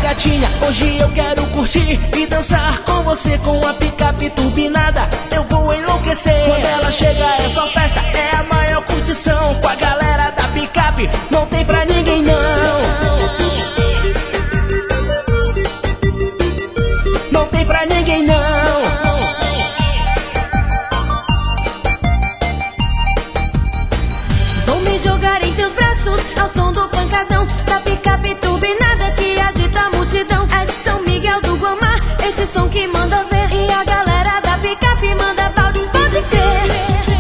gatinha, hoje eu quero curtir e dançar com você com a picape turbinada. Eu vou enlouquecer. Quando ela chega, essa festa é a maior curtição. Com a galera da picape, não tem pra ninguém não. Não tem pra ninguém não. Vou me jogar em teus braços ao som do pancadão da picape turbinada que agita a multidão. É de São Miguel do Guamá, esse som que manda ver. E a galera da picape manda balde, pode crer.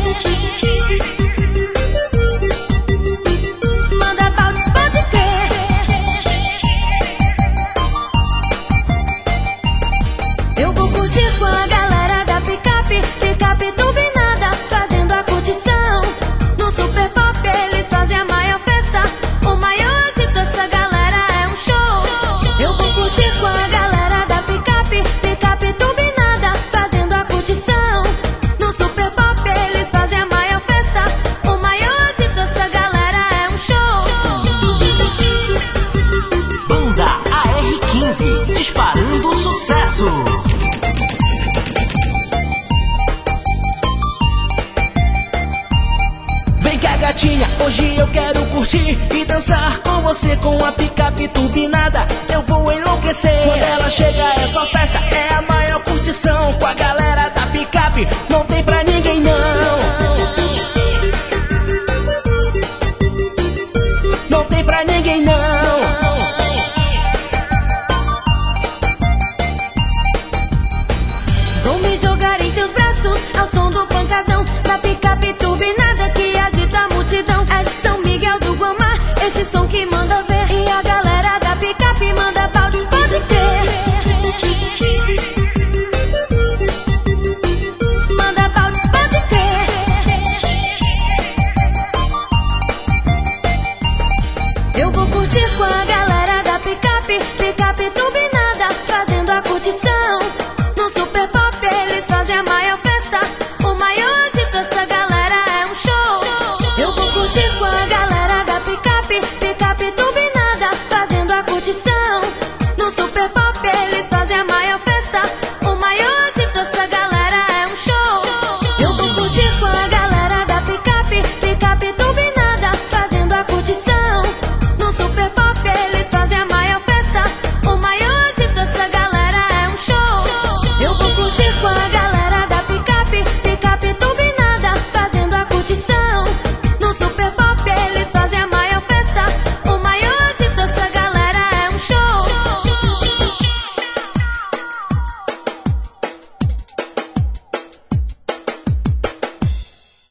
Manda balde, pode crer. Eu vou curtir com a galera da picape, picape turbinada, fazendo a curtição. No Super Pop eles fazem a maior festa, o maior artista dessa galera é um show. Eu vou curtir com a galera da picape, picape turbinada, fazendo a curtição. No Super Pop eles fazem a maior festa, o maior artista dessa galera é um show. Banda AR15, disparando sucesso. Vem cá gatinha, hoje eu quero curtir e dançar com você com a picape turbinada. Eu vou enlouquecer. Quando ela chega, essa festa é a maior curtição. Com a galera da picape, não tem pra ninguém não. Não tem pra ninguém não. Vou me jogar em teus braços ao som do pancadão da picape turbinada que agita a multidão. É de São Miguel do Guamá, esse som que manda